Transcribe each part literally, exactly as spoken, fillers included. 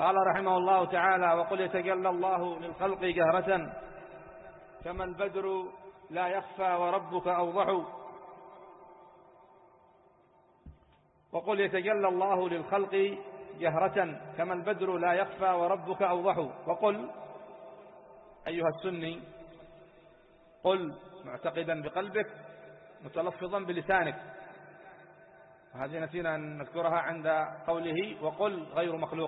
قال رحمه الله تعالى: وقل يتجلى الله للخلق جهرة كما البدر لا يخفى وربك أوضح. وقل يتجلى الله للخلق جهرة كما البدر لا يخفى وربك أوضح. وقل أيها السني، قل معتقدا بقلبك متلفظا بلسانك، وهذه نسينا أن نذكرها عند قوله وقل غير مخلوق.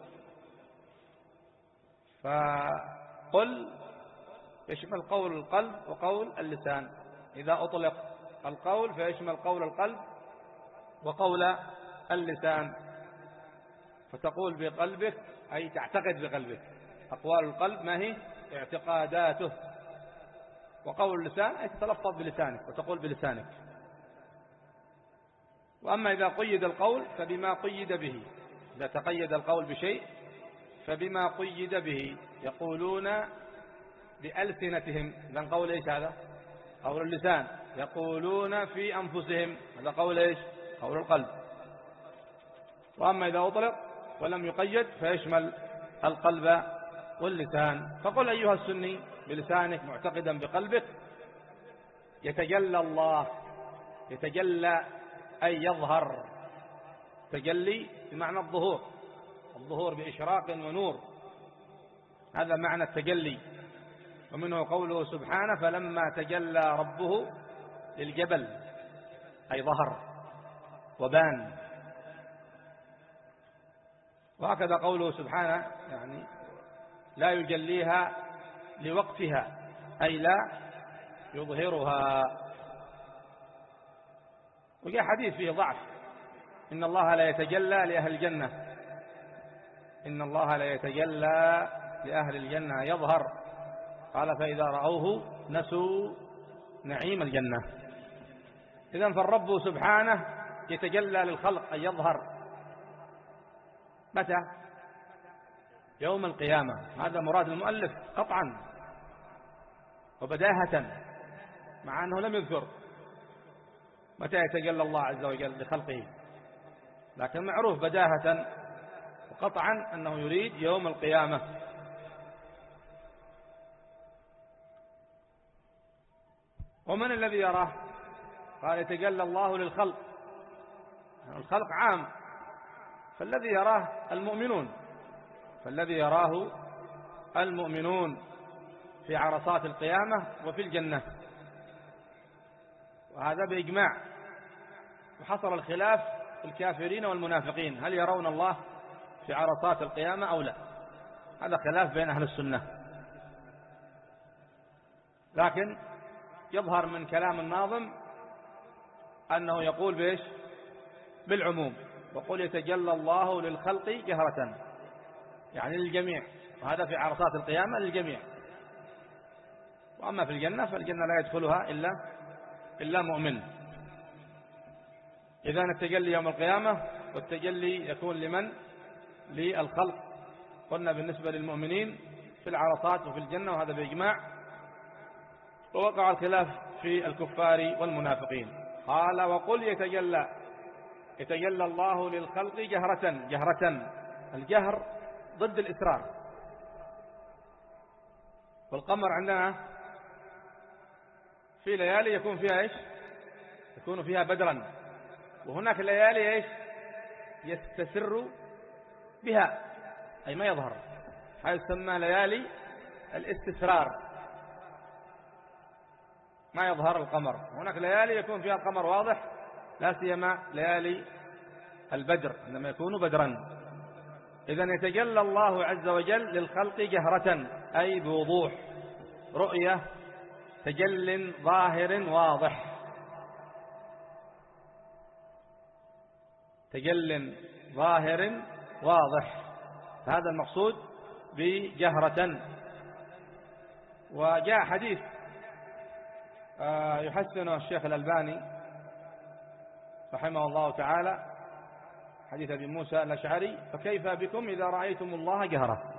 فقل يشمل قول القلب وقول اللسان، إذا أطلق القول فيشمل قول القلب وقول اللسان. فتقول بقلبك أي تعتقد بقلبك، أقوال القلب ما هي؟ اعتقاداته. وقول اللسان أي تتلفظ بلسانك وتقول بلسانك. وأما إذا قيد القول فبما قيد به، إذا تقيد القول بشيء فبما قيد به. يقولون بألسنتهم، إذن قول إيش هذا؟ قول اللسان. يقولون في أنفسهم، هذا قول إيش؟ قول القلب. وأما إذا أطلق ولم يقيد فيشمل القلب واللسان. فقل أيها السني بلسانك معتقدا بقلبك: يتجلى الله. يتجلى أي يظهر، تجلي بمعنى الظهور، الظهور بإشراق ونور، هذا معنى التجلي. ومنه قوله سبحانه: فلما تجلى ربه للجبل، أي ظهر وبان. وهكذا قوله سبحانه يعني لا يجليها لوقتها، أي لا يظهرها. وجاء حديث فيه ضعف: إن الله لا يتجلى لأهل الجنة، إن الله لا يتجلى لأهل الجنة يظهر. قال: فإذا رأوه نسوا نعيم الجنة. إذن فالرب سبحانه يتجلى للخلق أي يظهر. متى؟ يوم القيامة. هذا مراد المؤلف قطعا وبداهة، مع أنه لم يذكر متى يتجلى الله عز وجل لخلقه، لكن معروف بداهة وقطعا أنه يريد يوم القيامة. ومن الذي يراه؟ قال: يتجلى الله للخلق، الخلق عام، فالذي يراه المؤمنون، فالذي يراه المؤمنون في عرصات القيامة وفي الجنة. وهذا بإجماع. وحصل الخلاف في الكافرين والمنافقين، هل يرون الله في عرصات القيامة أو لا؟ هذا خلاف بين أهل السنة. لكن يظهر من كلام الناظم أنه يقول بإيش؟ بالعموم. وقل يتجلى الله للخلق جهرة، يعني للجميع، وهذا في عرصات القيامة للجميع. وأما في الجنة فالجنة لا يدخلها إلا إلا مؤمن. إذن التجلي يوم القيامة، والتجلي يكون لمن؟ للخلق. قلنا بالنسبة للمؤمنين في العرصات وفي الجنة، وهذا بإجماع. ووقع الخلاف في الكفار والمنافقين. قال: وقل يتجلى، يتجلى الله للخلق جهرة. جهرة، الجهر ضد الإسرار. والقمر عندنا في ليالي يكون فيها إيش؟ يكون فيها بدرا. وهناك ليالي إيش؟ يستسر بها، أي ما يظهر، هذا يسمى ليالي الاستسرار، ما يظهر القمر. هناك ليالي يكون فيها القمر واضح، لا سيما ليالي البدر عندما يكون بدرا. إذن يتجلى الله عز وجل للخلق جهرة، أي بوضوح، رؤية، تجل ظاهر واضح، تجل ظاهر واضح، هذا المقصود بجهرة. وجاء حديث يحسنه الشيخ الألباني رحمه الله تعالى، حديث أبي موسى الأشعري: فكيف بكم إذا رأيتم الله جهرة.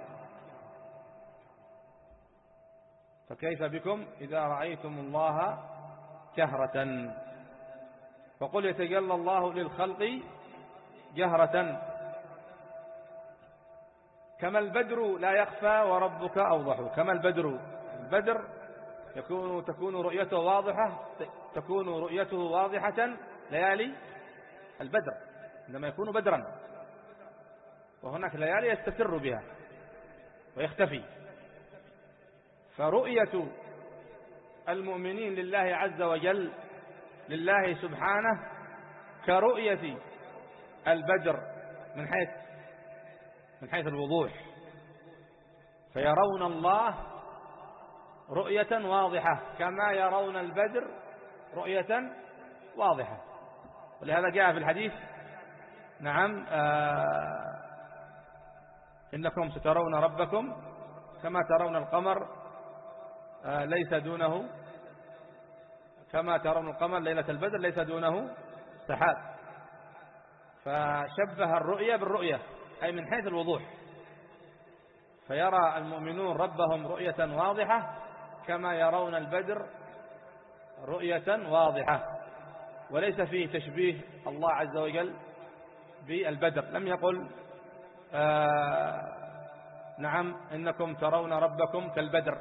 فكيف بكم إذا رأيتم الله جهرة. فقل يتجلى الله للخلق جهرة. كما البدر لا يخفى وربك أوضح. كما البدر، البدر يكون تكون رؤيته واضحة تكون رؤيته واضحة ليالي البدر عندما يكون بدرا، وهناك ليالي يستسر بها ويختفي. فرؤية المؤمنين لله عز وجل لله سبحانه كرؤية البدر من حيث من حيث الوضوح، فيرون الله رؤية واضحة كما يرون البدر رؤية واضحة. ولهذا جاء في الحديث نعم آه إنكم سترون ربكم كما ترون القمر آه ليس دونه كما ترون القمر ليلة البدر ليس دونه سحاب. فشبه الرؤية بالرؤية أي من حيث الوضوح، فيرى المؤمنون ربهم رؤية واضحة كما يرون البدر رؤية واضحة. وليس فيه تشبيه الله عز وجل بالبدر، لم يقل آه نعم إنكم ترون ربكم كالبدر،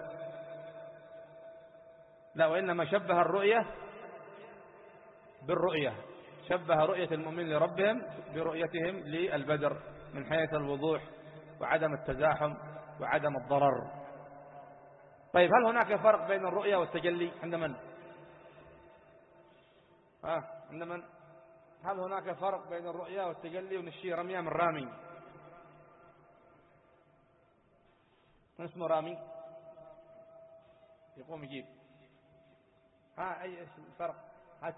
لا، وإنما شبه الرؤية بالرؤية، شبه رؤية المؤمن لربهم برؤيتهم للبدر من حيث الوضوح وعدم التزاحم وعدم الضرر. طيب هل هناك فرق بين الرؤية والتجلي عند من؟ ها عند من؟ هل هناك فرق بين الرؤية والتجلي؟ ونشي رمية من رامي. من اسمه رامي؟ يقوم يجيب. ها أي الفرق؟ هات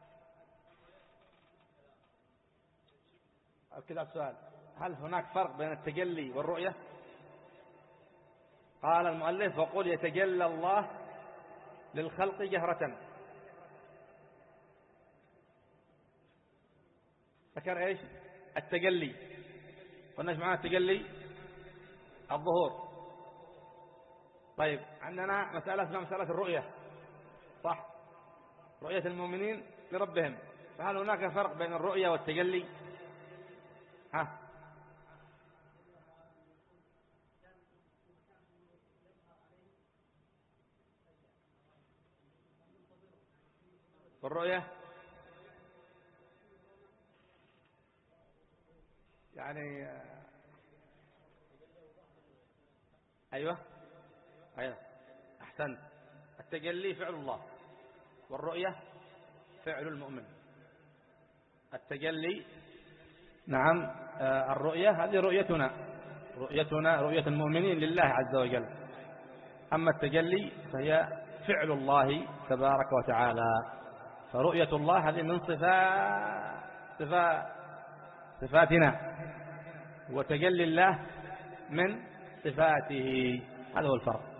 كذا سؤال، هل هناك فرق بين التجلي والرؤية؟ قال المؤلف وقل يتجلى الله للخلق جهرة. ذكر ايش؟ التجلي. قلنا ايش معنى التجلي؟ الظهور. طيب عندنا مسألة اسمها مسألة الرؤية، صح؟ رؤية المؤمنين لربهم، فهل هناك فرق بين الرؤية والتجلي؟ ها والرؤية يعني أيوة أيوة أحسنت. التجلي فعل الله والرؤية فعل المؤمن. التجلي نعم آه الرؤية هذه رؤيتنا رؤيتنا رؤية المؤمنين لله عز وجل. أما التجلي فهي فعل الله تبارك وتعالى. فرؤية الله هذه من صفات صفات صفاتنا، وتجلي الله من صفاته. هذا هو الفرق.